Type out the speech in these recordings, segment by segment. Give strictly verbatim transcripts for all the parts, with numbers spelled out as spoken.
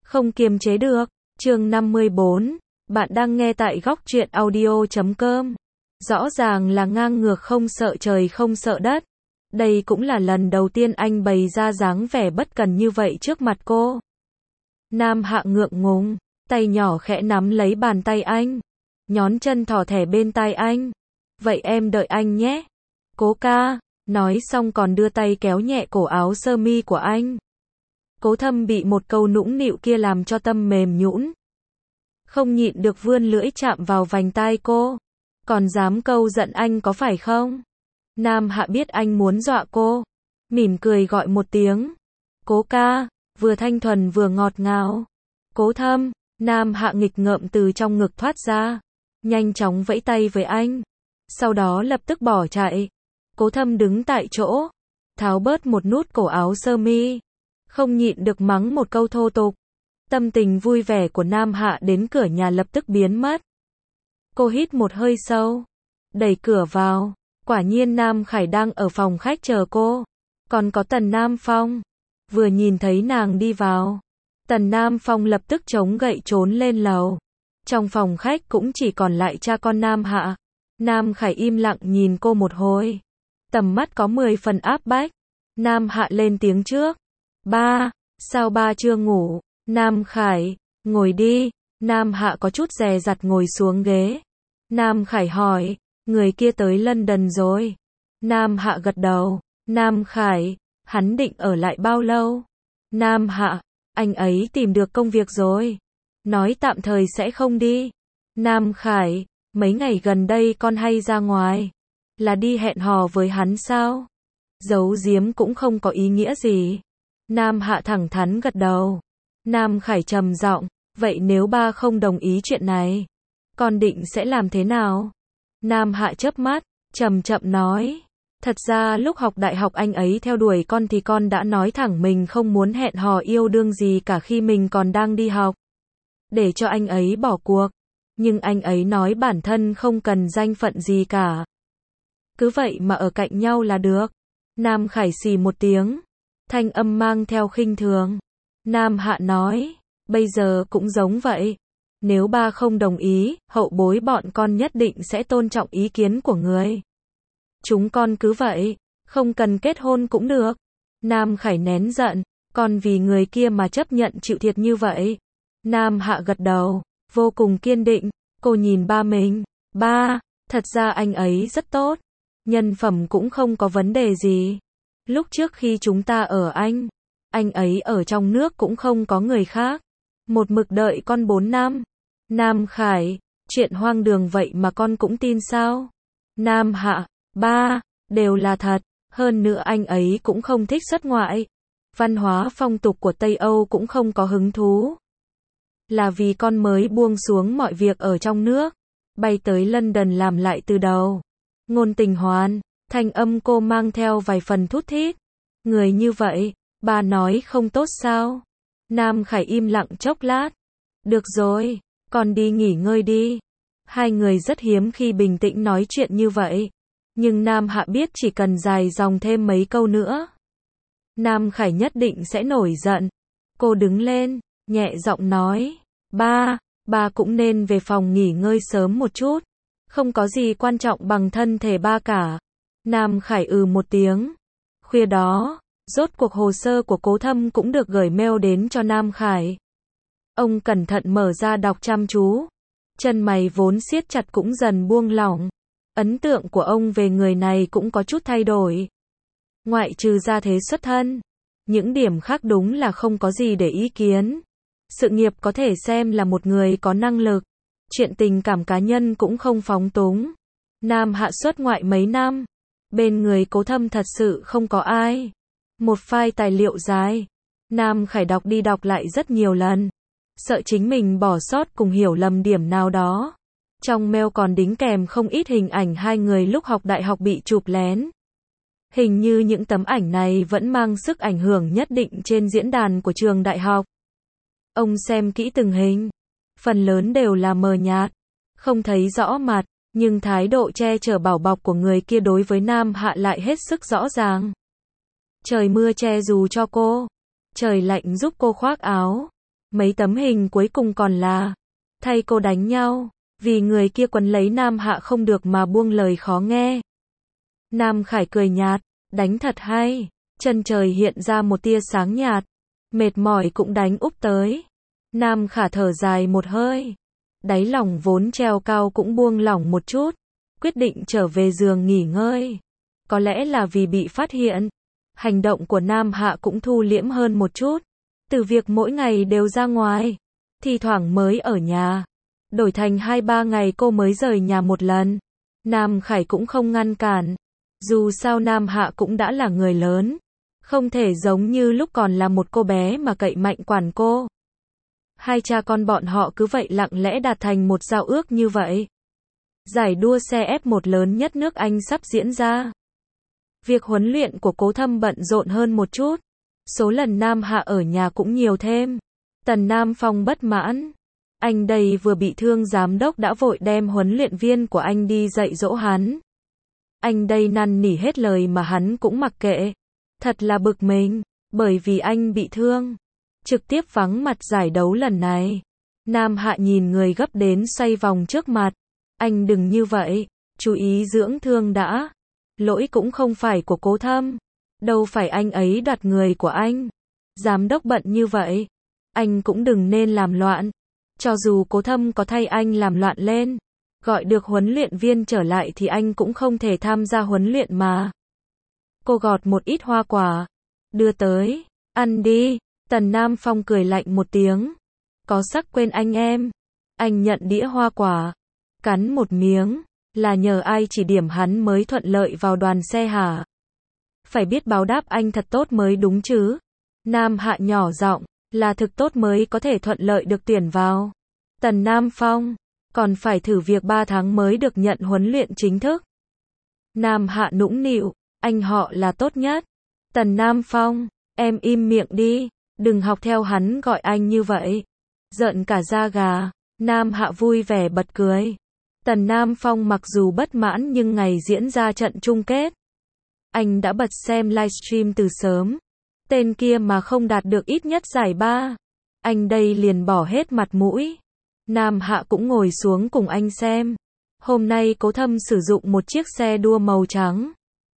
Không kiềm chế được. Chương năm mươi bốn. Bạn đang nghe tại góc truyện audio chấm com. Rõ ràng là ngang ngược không sợ trời không sợ đất. Đây cũng là lần đầu tiên anh bày ra dáng vẻ bất cần như vậy trước mặt cô. Nam Hạ ngượng ngùng, tay nhỏ khẽ nắm lấy bàn tay anh, nhón chân thò thẻ bên tai anh. Vậy em đợi anh nhé. Cố ca, nói xong còn đưa tay kéo nhẹ cổ áo sơ mi của anh. Cố Thâm bị một câu nũng nịu kia làm cho tâm mềm nhũn, không nhịn được vươn lưỡi chạm vào vành tai cô. Còn dám câu giận anh có phải không? Nam Hạ biết anh muốn dọa cô, mỉm cười gọi một tiếng. Cố ca, vừa thanh thuần vừa ngọt ngào. Cố Thâm, Nam Hạ nghịch ngợm từ trong ngực thoát ra, nhanh chóng vẫy tay với anh, sau đó lập tức bỏ chạy. Cố Thâm đứng tại chỗ, tháo bớt một nút cổ áo sơ mi, không nhịn được mắng một câu thô tục. Tâm tình vui vẻ của Nam Hạ đến cửa nhà lập tức biến mất. Cô hít một hơi sâu, đẩy cửa vào, quả nhiên Nam Khải đang ở phòng khách chờ cô, còn có Tần Nam Phong. Vừa nhìn thấy nàng đi vào, Tần Nam Phong lập tức chống gậy trốn lên lầu. Trong phòng khách cũng chỉ còn lại cha con Nam Hạ. Nam Khải im lặng nhìn cô một hồi, tầm mắt có mười phần áp bách. Nam Hạ lên tiếng trước. Ba, sao ba chưa ngủ? Nam Khải, ngồi đi. Nam Hạ có chút dè dặt ngồi xuống ghế. Nam Khải hỏi, người kia tới London rồi? Nam Hạ gật đầu. Nam Khải, hắn định ở lại bao lâu? Nam Hạ, anh ấy tìm được công việc rồi, nói tạm thời sẽ không đi. Nam Khải, mấy ngày gần đây con hay ra ngoài, là đi hẹn hò với hắn sao? Giấu giếm cũng không có ý nghĩa gì. Nam Hạ thẳng thắn gật đầu. Nam Khải trầm giọng, vậy nếu ba không đồng ý chuyện này, con định sẽ làm thế nào? Nam Hạ chớp mắt, chậm chậm nói, thật ra lúc học đại học anh ấy theo đuổi con thì con đã nói thẳng mình không muốn hẹn hò yêu đương gì cả khi mình còn đang đi học, để cho anh ấy bỏ cuộc. Nhưng anh ấy nói bản thân không cần danh phận gì cả, cứ vậy mà ở cạnh nhau là được. Nam Khải xì một tiếng, thanh âm mang theo khinh thường. Nam Hạ nói, bây giờ cũng giống vậy. Nếu ba không đồng ý, hậu bối bọn con nhất định sẽ tôn trọng ý kiến của người. Chúng con cứ vậy, không cần kết hôn cũng được. Nam Khải nén giận, con vì người kia mà chấp nhận chịu thiệt như vậy. Nam Hạ gật đầu, vô cùng kiên định. Cô nhìn ba mình. Ba, thật ra anh ấy rất tốt, nhân phẩm cũng không có vấn đề gì. Lúc trước khi chúng ta ở Anh, anh ấy ở trong nước cũng không có người khác, một mực đợi con bốn năm. Nam Khải, chuyện hoang đường vậy mà con cũng tin sao? Nam Hạ, ba, đều là thật. Hơn nữa anh ấy cũng không thích xuất ngoại, văn hóa phong tục của Tây Âu cũng không có hứng thú. Là vì con mới buông xuống mọi việc ở trong nước, bay tới London làm lại từ đầu. Ngôn Tình Hoan, thanh âm cô mang theo vài phần thút thít. Người như vậy, bà nói không tốt sao? Nam Khải im lặng chốc lát. Được rồi, con đi nghỉ ngơi đi. Hai người rất hiếm khi bình tĩnh nói chuyện như vậy. Nhưng Nam Hạ biết chỉ cần dài dòng thêm mấy câu nữa, Nam Khải nhất định sẽ nổi giận. Cô đứng lên, nhẹ giọng nói, ba, ba cũng nên về phòng nghỉ ngơi sớm một chút. Không có gì quan trọng bằng thân thể ba cả. Nam Khải ừ một tiếng. Khuya đó, rốt cuộc hồ sơ của Cố Thâm cũng được gửi mail đến cho Nam Khải. Ông cẩn thận mở ra đọc chăm chú. Chân mày vốn siết chặt cũng dần buông lỏng. Ấn tượng của ông về người này cũng có chút thay đổi. Ngoại trừ gia thế xuất thân, những điểm khác đúng là không có gì để ý kiến. Sự nghiệp có thể xem là một người có năng lực. Chuyện tình cảm cá nhân cũng không phóng túng. Nam Hạ xuất ngoại mấy năm, bên người Cố Thâm thật sự không có ai. Một file tài liệu dài, Nam Khải đọc đi đọc lại rất nhiều lần, sợ chính mình bỏ sót cùng hiểu lầm điểm nào đó. Trong mail còn đính kèm không ít hình ảnh hai người lúc học đại học bị chụp lén. Hình như những tấm ảnh này vẫn mang sức ảnh hưởng nhất định trên diễn đàn của trường đại học. Ông xem kỹ từng hình, phần lớn đều là mờ nhạt, không thấy rõ mặt, nhưng thái độ che chở bảo bọc của người kia đối với Nam Hạ lại hết sức rõ ràng. Trời mưa che dù cho cô, trời lạnh giúp cô khoác áo. Mấy tấm hình cuối cùng còn là thay cô đánh nhau, vì người kia quấn lấy Nam Hạ không được mà buông lời khó nghe. Nam Khải cười nhạt, đánh thật hay. Chân trời hiện ra một tia sáng nhạt, mệt mỏi cũng đánh úp tới. Nam Khả thở dài một hơi, đáy lòng vốn treo cao cũng buông lỏng một chút, quyết định trở về giường nghỉ ngơi. Có lẽ là vì bị phát hiện, hành động của Nam Hạ cũng thu liễm hơn một chút. Từ việc mỗi ngày đều ra ngoài, thi thoảng mới ở nhà, đổi thành hai ba ngày cô mới rời nhà một lần. Nam Khải cũng không ngăn cản. Dù sao Nam Hạ cũng đã là người lớn, không thể giống như lúc còn là một cô bé mà cậy mạnh quản cô. Hai cha con bọn họ cứ vậy lặng lẽ đạt thành một giao ước như vậy. Giải đua xe ép một lớn nhất nước Anh sắp diễn ra. Việc huấn luyện của Cố Thâm bận rộn hơn một chút. Số lần Nam Hạ ở nhà cũng nhiều thêm. Tần Nam Phong bất mãn. Anh đây vừa bị thương giám đốc đã vội đem huấn luyện viên của anh đi dạy dỗ hắn. Anh đây năn nỉ hết lời mà hắn cũng mặc kệ. Thật là bực mình, bởi vì anh bị thương. Trực tiếp vắng mặt giải đấu lần này. Nam Hạ nhìn người gấp đến xoay vòng trước mặt. Anh đừng như vậy, chú ý dưỡng thương đã. Lỗi cũng không phải của Cố Thâm. Đâu phải anh ấy đoạt người của anh. Giám đốc bận như vậy, anh cũng đừng nên làm loạn. Cho dù Cố Thâm có thay anh làm loạn lên, gọi được huấn luyện viên trở lại thì anh cũng không thể tham gia huấn luyện mà. Cô gọt một ít hoa quả, đưa tới, ăn đi. Tần Nam Phong cười lạnh một tiếng. Có sắc quên anh em. Anh nhận đĩa hoa quả, cắn một miếng, là nhờ ai chỉ điểm hắn mới thuận lợi vào đoàn xe hả? Phải biết báo đáp anh thật tốt mới đúng chứ. Nam Hạ nhỏ giọng, là thực tốt mới có thể thuận lợi được tuyển vào. Tần Nam Phong, còn phải thử việc ba tháng mới được nhận huấn luyện chính thức. Nam Hạ nũng nịu, anh họ là tốt nhất. Tần Nam Phong, em im miệng đi, đừng học theo hắn gọi anh như vậy. Giận cả da gà. Nam Hạ vui vẻ bật cười. Tần Nam Phong mặc dù bất mãn nhưng ngày diễn ra trận chung kết, anh đã bật xem livestream từ sớm. Tên kia mà không đạt được ít nhất giải ba, anh đây liền bỏ hết mặt mũi. Nam Hạ cũng ngồi xuống cùng anh xem. Hôm nay Cố Thâm sử dụng một chiếc xe đua màu trắng.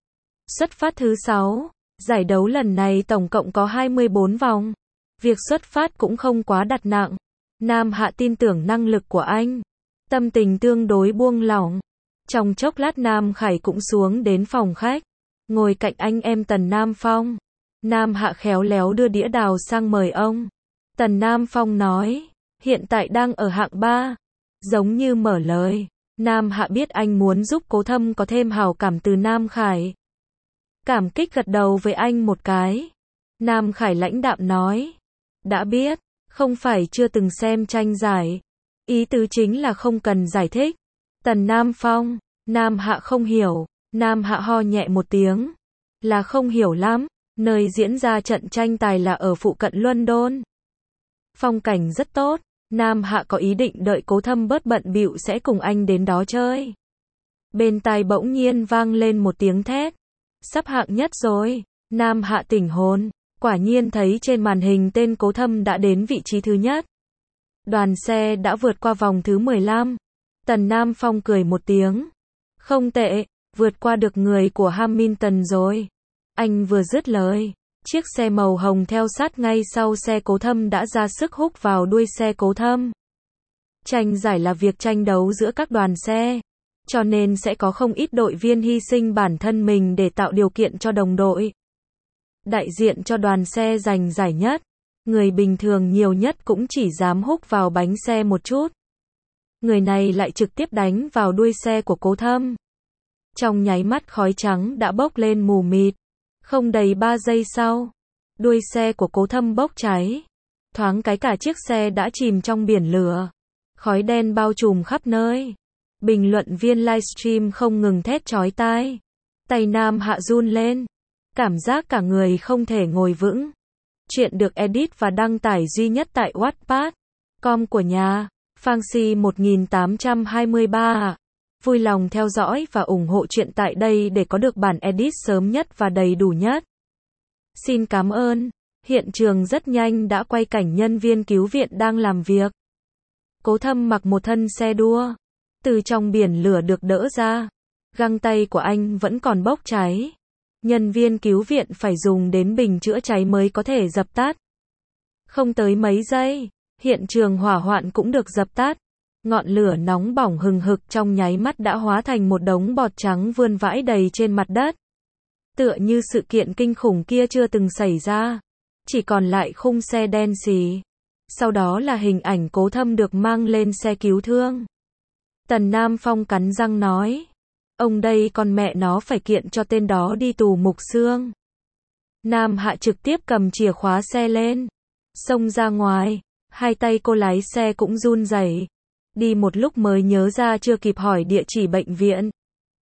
Xuất phát thứ sáu, giải đấu lần này tổng cộng có hai mươi bốn vòng. Việc xuất phát cũng không quá đặt nặng. Nam Hạ tin tưởng năng lực của anh. Tâm tình tương đối buông lỏng. Trong chốc lát Nam Khải cũng xuống đến phòng khách, ngồi cạnh anh em Tần Nam Phong. Nam Hạ khéo léo đưa đĩa đào sang mời ông. Tần Nam Phong nói, hiện tại đang ở hạng ba. Giống như mở lời. Nam Hạ biết anh muốn giúp Cố Thâm có thêm hào cảm từ Nam Khải. Cảm kích gật đầu với anh một cái. Nam Khải lãnh đạm nói, đã biết, không phải chưa từng xem tranh giải. Ý tứ chính là không cần giải thích. Tần Nam Phong, Nam Hạ không hiểu. Nam Hạ ho nhẹ một tiếng. Là không hiểu lắm. Nơi diễn ra trận tranh tài là ở phụ cận London. Phong cảnh rất tốt. Nam Hạ có ý định đợi Cố Thâm bớt bận bịu sẽ cùng anh đến đó chơi. Bên tai bỗng nhiên vang lên một tiếng thét. Sắp hạng nhất rồi. Nam Hạ tỉnh hồn. Quả nhiên thấy trên màn hình tên Cố Thâm đã đến vị trí thứ nhất. Đoàn xe đã vượt qua vòng thứ mười lăm. Tần Nam Phong cười một tiếng. Không tệ, vượt qua được người của Hamilton rồi. Anh vừa dứt lời, chiếc xe màu hồng theo sát ngay sau xe Cố Thâm đã ra sức húc vào đuôi xe Cố Thâm. Tranh giải là việc tranh đấu giữa các đoàn xe, cho nên sẽ có không ít đội viên hy sinh bản thân mình để tạo điều kiện cho đồng đội. Đại diện cho đoàn xe giành giải nhất, người bình thường nhiều nhất cũng chỉ dám húc vào bánh xe một chút. Người này lại trực tiếp đánh vào đuôi xe của Cố Thâm. Trong nháy mắt khói trắng đã bốc lên mù mịt. Không đầy ba giây sau, đuôi xe của Cố Thâm bốc cháy. Thoáng cái cả chiếc xe đã chìm trong biển lửa. Khói đen bao trùm khắp nơi. Bình luận viên livestream không ngừng thét chói tai. Tay Nam Hạ run lên. Cảm giác cả người không thể ngồi vững. Chuyện được edit và đăng tải duy nhất tại Wattpad. Com của nhà. Fancy một nghìn tám trăm hai mươi ba. Vui lòng theo dõi và ủng hộ chuyện tại đây để có được bản edit sớm nhất và đầy đủ nhất. Xin cảm ơn. Hiện trường rất nhanh đã quay cảnh nhân viên cứu viện đang làm việc. Cố Thâm mặc một thân xe đua, từ trong biển lửa được đỡ ra. Găng tay của anh vẫn còn bốc cháy. Nhân viên cứu viện phải dùng đến bình chữa cháy mới có thể dập tắt. Không tới mấy giây, hiện trường hỏa hoạn cũng được dập tắt. Ngọn lửa nóng bỏng hừng hực trong nháy mắt đã hóa thành một đống bọt trắng vươn vãi đầy trên mặt đất. Tựa như sự kiện kinh khủng kia chưa từng xảy ra. Chỉ còn lại khung xe đen xì. Sau đó là hình ảnh Cố Thâm được mang lên xe cứu thương. Tần Nam Phong cắn răng nói. Ông đây con mẹ nó phải kiện cho tên đó đi tù mục xương. Nam Hạ trực tiếp cầm chìa khóa xe lên. Xông ra ngoài. Hai tay cô lái xe cũng run rẩy. Đi một lúc mới nhớ ra chưa kịp hỏi địa chỉ bệnh viện.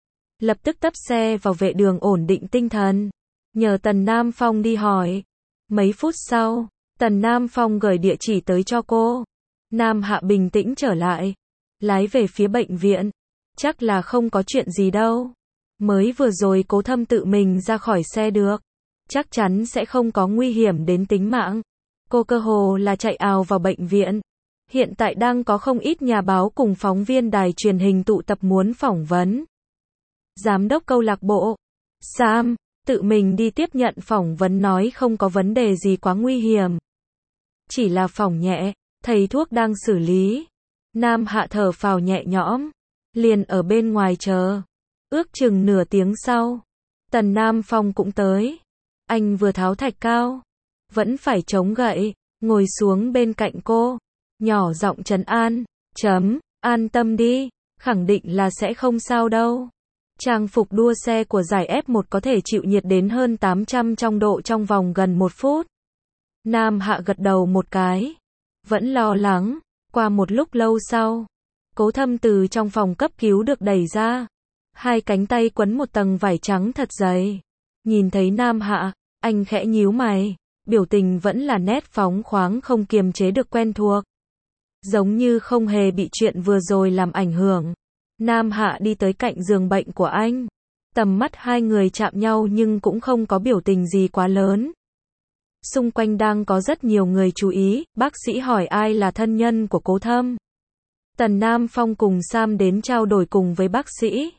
Lập tức tấp xe vào vệ đường ổn định tinh thần. Nhờ Tần Nam Phong đi hỏi. Mấy phút sau, Tần Nam Phong gửi địa chỉ tới cho cô. Nam Hạ bình tĩnh trở lại. Lái về phía bệnh viện. Chắc là không có chuyện gì đâu. Mới vừa rồi Cố Thâm tự mình ra khỏi xe được. Chắc chắn sẽ không có nguy hiểm đến tính mạng. Cô cơ hồ là chạy ào vào bệnh viện. Hiện tại đang có không ít nhà báo cùng phóng viên đài truyền hình tụ tập muốn phỏng vấn. Giám đốc câu lạc bộ, Sam, tự mình đi tiếp nhận phỏng vấn nói không có vấn đề gì quá nguy hiểm. Chỉ là phỏng nhẹ, thầy thuốc đang xử lý. Nam Hạ thở phào nhẹ nhõm, liền ở bên ngoài chờ. Ước chừng nửa tiếng sau, Tần Nam Phong cũng tới. Anh vừa tháo thạch cao, vẫn phải chống gậy, ngồi xuống bên cạnh cô, nhỏ giọng trấn an, chấm, an tâm đi, khẳng định là sẽ không sao đâu. Trang phục đua xe của giải ép một có thể chịu nhiệt đến hơn tám trăm trong độ trong vòng gần một phút. Nam Hạ gật đầu một cái, vẫn lo lắng. Qua một lúc lâu sau, Cố Thâm từ trong phòng cấp cứu được đẩy ra. Hai cánh tay quấn một tầng vải trắng thật dày. Nhìn thấy Nam Hạ, anh khẽ nhíu mày, biểu tình vẫn là nét phóng khoáng không kiềm chế được quen thuộc. Giống như không hề bị chuyện vừa rồi làm ảnh hưởng. Nam Hạ đi tới cạnh giường bệnh của anh. Tầm mắt hai người chạm nhau nhưng cũng không có biểu tình gì quá lớn. Xung quanh đang có rất nhiều người chú ý, bác sĩ hỏi ai là thân nhân của Cố Thâm. Tần Nam Phong cùng Sam đến trao đổi cùng với bác sĩ.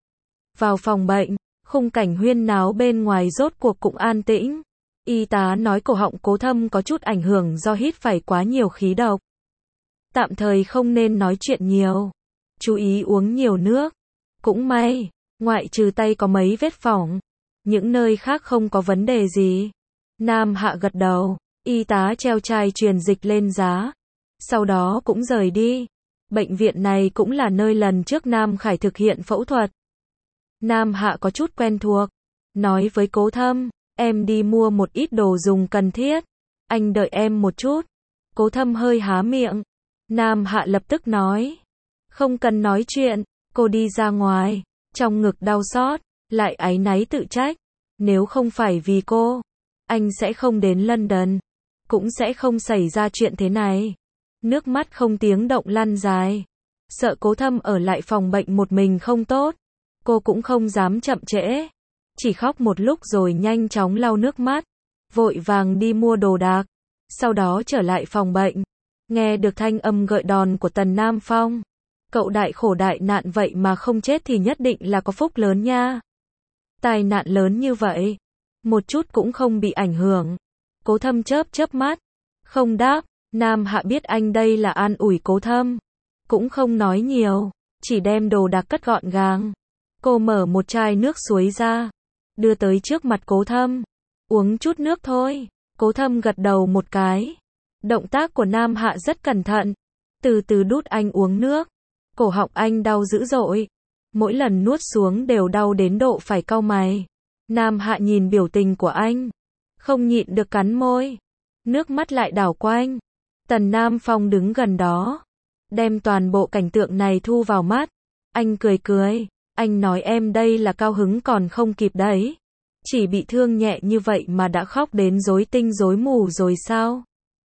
Vào phòng bệnh, khung cảnh huyên náo bên ngoài rốt cuộc cũng an tĩnh. Y tá nói cổ họng Cố Thâm có chút ảnh hưởng do hít phải quá nhiều khí độc. Tạm thời không nên nói chuyện nhiều. Chú ý uống nhiều nước. Cũng may, ngoại trừ tay có mấy vết phỏng. Những nơi khác không có vấn đề gì. Nam Hạ gật đầu. Y tá treo chai truyền dịch lên giá. Sau đó cũng rời đi. Bệnh viện này cũng là nơi lần trước Nam Khải thực hiện phẫu thuật. Nam Hạ có chút quen thuộc. Nói với Cố Thâm, em đi mua một ít đồ dùng cần thiết. Anh đợi em một chút. Cố Thâm hơi há miệng. Nam Hạ lập tức nói. Không cần nói chuyện. Cô đi ra ngoài. Trong ngực đau xót. Lại áy náy tự trách. Nếu không phải vì cô, anh sẽ không đến London. Cũng sẽ không xảy ra chuyện thế này. Nước mắt không tiếng động lăn dài. Sợ Cố Thâm ở lại phòng bệnh một mình không tốt. Cô cũng không dám chậm trễ. Chỉ khóc một lúc rồi nhanh chóng lau nước mắt. Vội vàng đi mua đồ đạc. Sau đó trở lại phòng bệnh. Nghe được thanh âm gợi đòn của Tần Nam Phong. Cậu đại khổ đại nạn vậy mà không chết thì nhất định là có phúc lớn nha. Tai nạn lớn như vậy. Một chút cũng không bị ảnh hưởng. Cố Thâm chớp chớp mắt. Không đáp. Nam Hạ biết anh đây là an ủi Cố Thâm. Cũng không nói nhiều. Chỉ đem đồ đạc cất gọn gàng. Cô mở một chai nước suối ra. Đưa tới trước mặt Cố Thâm. Uống chút nước thôi. Cố Thâm gật đầu một cái. Động tác của Nam Hạ rất cẩn thận. Từ từ đút anh uống nước. Cổ họng anh đau dữ dội. Mỗi lần nuốt xuống đều đau đến độ phải cau mày. Nam Hạ nhìn biểu tình của anh. Không nhịn được cắn môi. Nước mắt lại đảo quanh. Tần Nam Phong đứng gần đó. Đem toàn bộ cảnh tượng này thu vào mắt. Anh cười cười. Anh nói em đây là cao hứng còn không kịp đấy. Chỉ bị thương nhẹ như vậy mà đã khóc đến rối tinh rối mù rồi sao?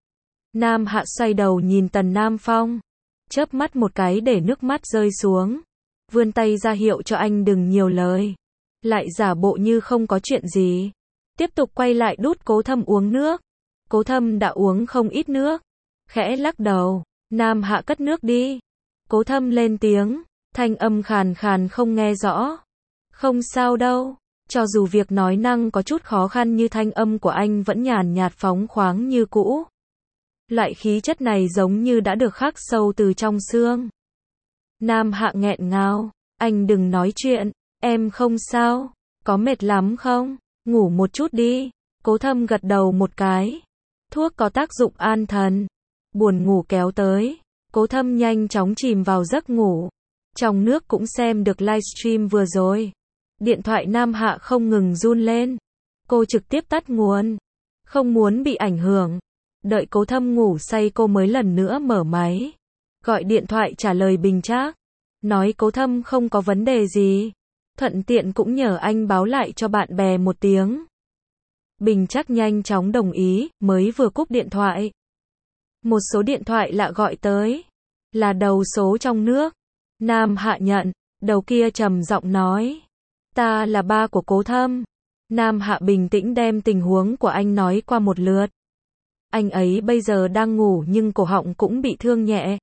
Nam Hạ xoay đầu nhìn Tần Nam Phong. Chớp mắt một cái để nước mắt rơi xuống. Vươn tay ra hiệu cho anh đừng nhiều lời. Lại giả bộ như không có chuyện gì. Tiếp tục quay lại đút Cố Thâm uống nước. Cố Thâm đã uống không ít nước. Khẽ lắc đầu. Nam Hạ cất nước đi. Cố Thâm lên tiếng. Thanh âm khàn khàn không nghe rõ. Không sao đâu. Cho dù việc nói năng có chút khó khăn như thanh âm của anh vẫn nhàn nhạt phóng khoáng như cũ. Loại khí chất này giống như đã được khắc sâu từ trong xương. Nam Hạ nghẹn ngào. Anh đừng nói chuyện. Em không sao. Có mệt lắm không? Ngủ một chút đi. Cố Thâm gật đầu một cái. Thuốc có tác dụng an thần. Buồn ngủ kéo tới. Cố Thâm nhanh chóng chìm vào giấc ngủ. Trong nước cũng xem được livestream vừa rồi. Điện thoại Nam Hạ không ngừng run lên. Cô trực tiếp tắt nguồn. Không muốn bị ảnh hưởng. Đợi Cố Thâm ngủ say cô mới lần nữa mở máy. Gọi điện thoại trả lời Bình Trác. Nói Cố Thâm không có vấn đề gì. Thuận tiện cũng nhờ anh báo lại cho bạn bè một tiếng. Bình Trác nhanh chóng đồng ý, mới vừa cúp điện thoại. Một số điện thoại lạ gọi tới. Là đầu số trong nước. Nam Hạ nhận. Đầu kia trầm giọng nói. Ta là ba của Cố Thâm. Nam Hạ bình tĩnh đem tình huống của anh nói qua một lượt. Anh ấy bây giờ đang ngủ nhưng cổ họng cũng bị thương nhẹ.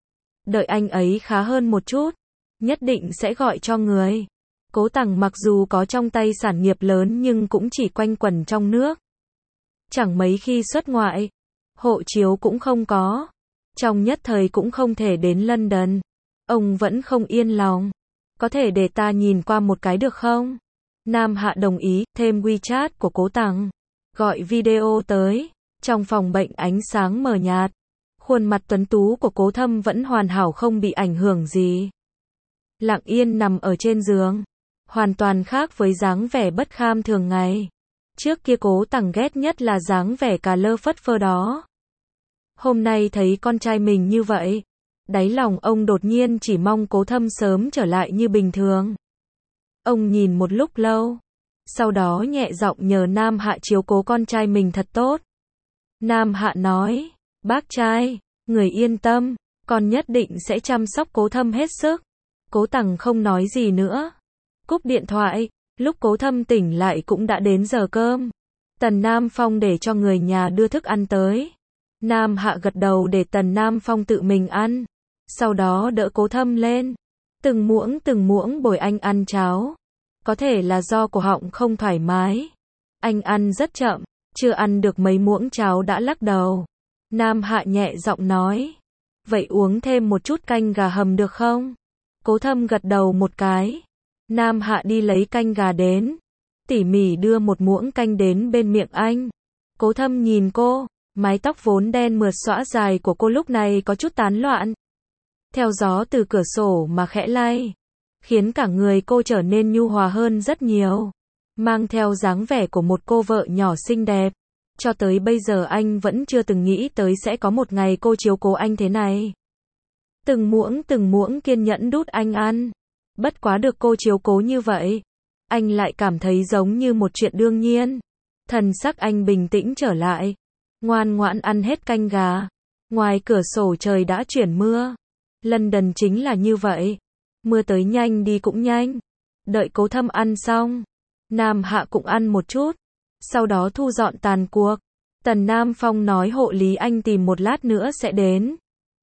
Đợi anh ấy khá hơn một chút. Nhất định sẽ gọi cho người. Cố Tằng mặc dù có trong tay sản nghiệp lớn nhưng cũng chỉ quanh quẩn trong nước. Chẳng mấy khi xuất ngoại. Hộ chiếu cũng không có. Trong nhất thời cũng không thể đến London. Ông vẫn không yên lòng. Có thể để ta nhìn qua một cái được không? Nam Hạ đồng ý, thêm WeChat của Cố Tằng. Gọi video tới. Trong phòng bệnh ánh sáng mờ nhạt. Khuôn mặt tuấn tú của Cố Thâm vẫn hoàn hảo không bị ảnh hưởng gì. Lặng yên nằm ở trên giường. Hoàn toàn khác với dáng vẻ bất kham thường ngày. Trước kia Cố Tằng ghét nhất là dáng vẻ cà lơ phất phơ đó. Hôm nay thấy con trai mình như vậy. Đáy lòng ông đột nhiên chỉ mong Cố Thâm sớm trở lại như bình thường. Ông nhìn một lúc lâu. Sau đó nhẹ giọng nhờ Nam Hạ chiếu cố con trai mình thật tốt. Nam Hạ nói. Bác trai, người yên tâm. Con nhất định sẽ chăm sóc Cố Thâm hết sức. Cố Tằng không nói gì nữa. Cúp điện thoại. Lúc Cố Thâm tỉnh lại cũng đã đến giờ cơm. Tần Nam Phong để cho người nhà đưa thức ăn tới. Nam Hạ gật đầu để Tần Nam Phong tự mình ăn. Sau đó đỡ Cố Thâm lên. Từng muỗng từng muỗng bồi anh ăn cháo. Có thể là do cổ họng không thoải mái. Anh ăn rất chậm. Chưa ăn được mấy muỗng cháo đã lắc đầu. Nam Hạ nhẹ giọng nói. Vậy uống thêm một chút canh gà hầm được không? Cố Thâm gật đầu một cái. Nam Hạ đi lấy canh gà đến. Tỉ mỉ đưa một muỗng canh đến bên miệng anh. Cố Thâm nhìn cô. Mái tóc vốn đen mượt xõa dài của cô lúc này có chút tán loạn. Theo gió từ cửa sổ mà khẽ lay. Khiến cả người cô trở nên nhu hòa hơn rất nhiều. Mang theo dáng vẻ của một cô vợ nhỏ xinh đẹp. Cho tới bây giờ anh vẫn chưa từng nghĩ tới sẽ có một ngày cô chiếu cố anh thế này. Từng muỗng từng muỗng kiên nhẫn đút anh ăn. Bất quá được cô chiếu cố như vậy. Anh lại cảm thấy giống như một chuyện đương nhiên. Thần sắc anh bình tĩnh trở lại. Ngoan ngoãn ăn hết canh gà. Ngoài cửa sổ trời đã chuyển mưa. London chính là như vậy. Mưa tới nhanh đi cũng nhanh. Đợi Cố Thâm ăn xong. Nam Hạ cũng ăn một chút. Sau đó thu dọn tàn cuộc. Tần Nam Phong nói hộ lý anh tìm một lát nữa sẽ đến.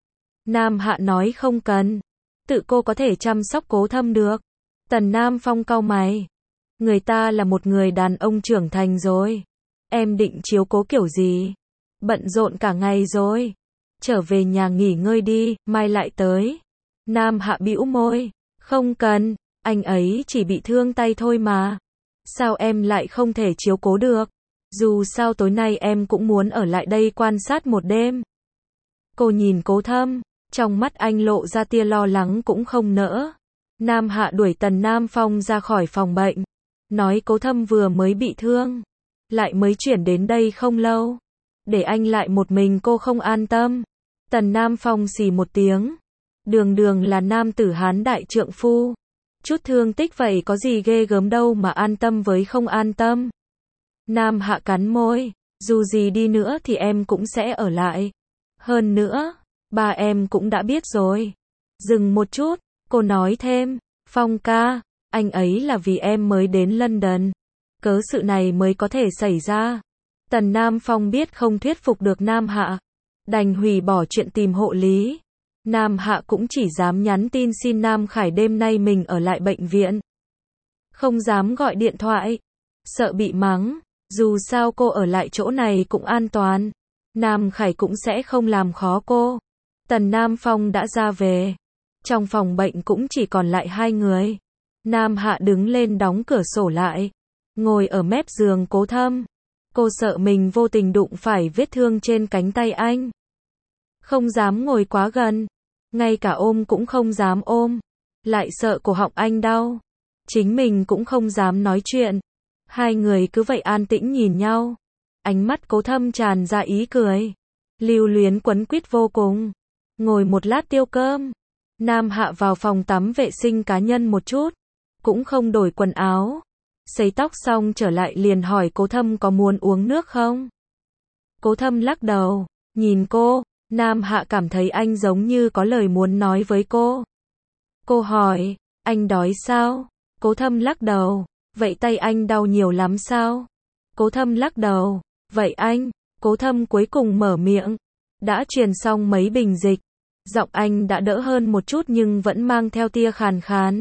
Nam Hạ nói không cần. Tự cô có thể chăm sóc Cố Thâm được. Tần Nam Phong cau mày. Người ta là một người đàn ông trưởng thành rồi. Em định chiếu cố kiểu gì? Bận rộn cả ngày rồi. Trở về nhà nghỉ ngơi đi, mai lại tới. Nam Hạ bĩu môi. Không cần, anh ấy chỉ bị thương tay thôi mà. Sao em lại không thể chiếu cố được? Dù sao tối nay em cũng muốn ở lại đây quan sát một đêm. Cô nhìn Cố Thâm, trong mắt anh lộ ra tia lo lắng cũng không nỡ. Nam Hạ đuổi Tần Nam Phong ra khỏi phòng bệnh. Nói Cố Thâm vừa mới bị thương. Lại mới chuyển đến đây không lâu. Để anh lại một mình cô không an tâm. Tần Nam Phong xì một tiếng. Đường đường là nam tử hán đại trượng phu. Chút thương tích vậy có gì ghê gớm đâu mà an tâm với không an tâm. Nam Hạ cắn môi. Dù gì đi nữa thì em cũng sẽ ở lại. Hơn nữa, ba em cũng đã biết rồi. Dừng một chút, cô nói thêm. Phong ca, anh ấy là vì em mới đến London. Cớ sự này mới có thể xảy ra. Tần Nam Phong biết không thuyết phục được Nam Hạ, đành hủy bỏ chuyện tìm hộ lý. Nam Hạ cũng chỉ dám nhắn tin xin Nam Khải đêm nay mình ở lại bệnh viện. Không dám gọi điện thoại, sợ bị mắng, dù sao cô ở lại chỗ này cũng an toàn. Nam Khải cũng sẽ không làm khó cô. Tần Nam Phong đã ra về. Trong phòng bệnh cũng chỉ còn lại hai người. Nam Hạ đứng lên đóng cửa sổ lại, ngồi ở mép giường Cố Thâm. Cô sợ mình vô tình đụng phải vết thương trên cánh tay anh. Không dám ngồi quá gần, ngay cả ôm cũng không dám ôm, lại sợ cổ họng anh đau. Chính mình cũng không dám nói chuyện. Hai người cứ vậy an tĩnh nhìn nhau. Ánh mắt Cố Thâm tràn ra ý cười, lưu luyến quấn quýt vô cùng. Ngồi một lát tiêu cơm, Nam Hạ vào phòng tắm vệ sinh cá nhân một chút, cũng không đổi quần áo. Sấy tóc xong trở lại liền hỏi Cố Thâm có muốn uống nước không? Cố Thâm lắc đầu, nhìn cô. Nam Hạ cảm thấy anh giống như có lời muốn nói với cô. Cô hỏi, anh đói sao? Cố Thâm lắc đầu, vậy tay anh đau nhiều lắm sao? Cố Thâm lắc đầu, vậy anh? Cố Thâm cuối cùng mở miệng. Đã truyền xong mấy bình dịch, giọng anh đã đỡ hơn một chút nhưng vẫn mang theo tia khàn khàn.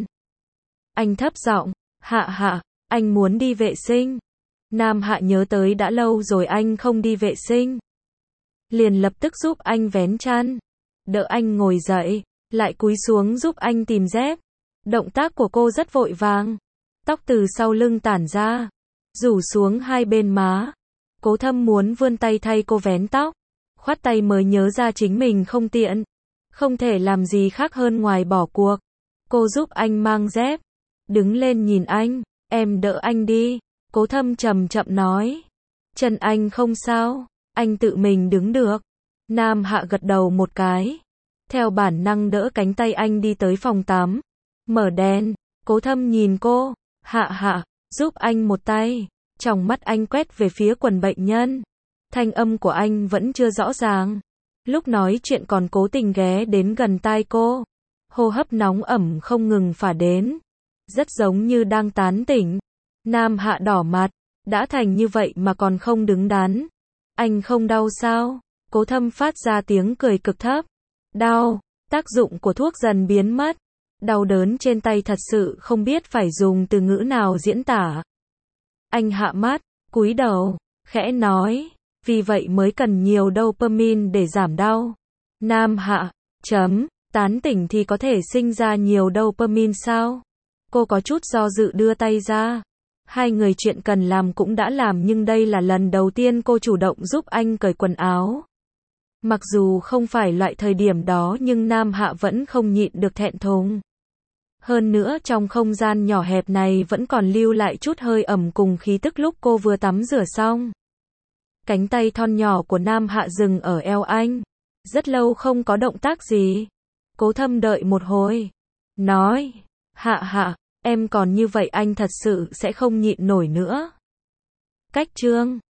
Anh thấp giọng, Hạ Hạ, anh muốn đi vệ sinh. Nam Hạ nhớ tới đã lâu rồi anh không đi vệ sinh, liền lập tức giúp anh vén chăn, đỡ anh ngồi dậy, lại cúi xuống giúp anh tìm dép. Động tác của cô rất vội vàng, tóc từ sau lưng tản ra, rủ xuống hai bên má. Cố Thâm muốn vươn tay thay cô vén tóc, khoát tay mới nhớ ra chính mình không tiện, không thể làm gì khác hơn ngoài bỏ cuộc. Cô giúp anh mang dép, đứng lên nhìn anh, em đỡ anh đi. Cố Thâm chậm chậm nói, chân anh không sao, anh tự mình đứng được. Nam Hạ gật đầu một cái, theo bản năng đỡ cánh tay anh đi tới phòng tắm, mở đèn. Cố Thâm nhìn cô, Hạ Hạ, giúp anh một tay. Trong mắt anh quét về phía quần bệnh nhân, thanh âm của anh vẫn chưa rõ ràng, lúc nói chuyện còn cố tình ghé đến gần tai cô, hô hấp nóng ẩm không ngừng phả đến, rất giống như đang tán tỉnh. Nam Hạ đỏ mặt, đã thành như vậy mà còn không đứng đắn. Anh không đau sao? Cố Thâm phát ra tiếng cười cực thấp. Đau, tác dụng của thuốc dần biến mất. Đau đớn trên tay thật sự không biết phải dùng từ ngữ nào diễn tả. Anh hạ mắt, cúi đầu, khẽ nói, vì vậy mới cần nhiều dopamine để giảm đau. Nam Hạ, chấm, tán tỉnh thì có thể sinh ra nhiều dopamine sao? Cô có chút do dự đưa tay ra. Hai người chuyện cần làm cũng đã làm nhưng đây là lần đầu tiên cô chủ động giúp anh cởi quần áo. Mặc dù không phải loại thời điểm đó nhưng Nam Hạ vẫn không nhịn được thẹn thùng. Hơn nữa trong không gian nhỏ hẹp này vẫn còn lưu lại chút hơi ẩm cùng khí tức lúc cô vừa tắm rửa xong. Cánh tay thon nhỏ của Nam Hạ dừng ở eo anh. Rất lâu không có động tác gì. Cố Thâm đợi một hồi. Nói, Hạ Hạ, em còn như vậy anh thật sự sẽ không nhịn nổi nữa. Cách chương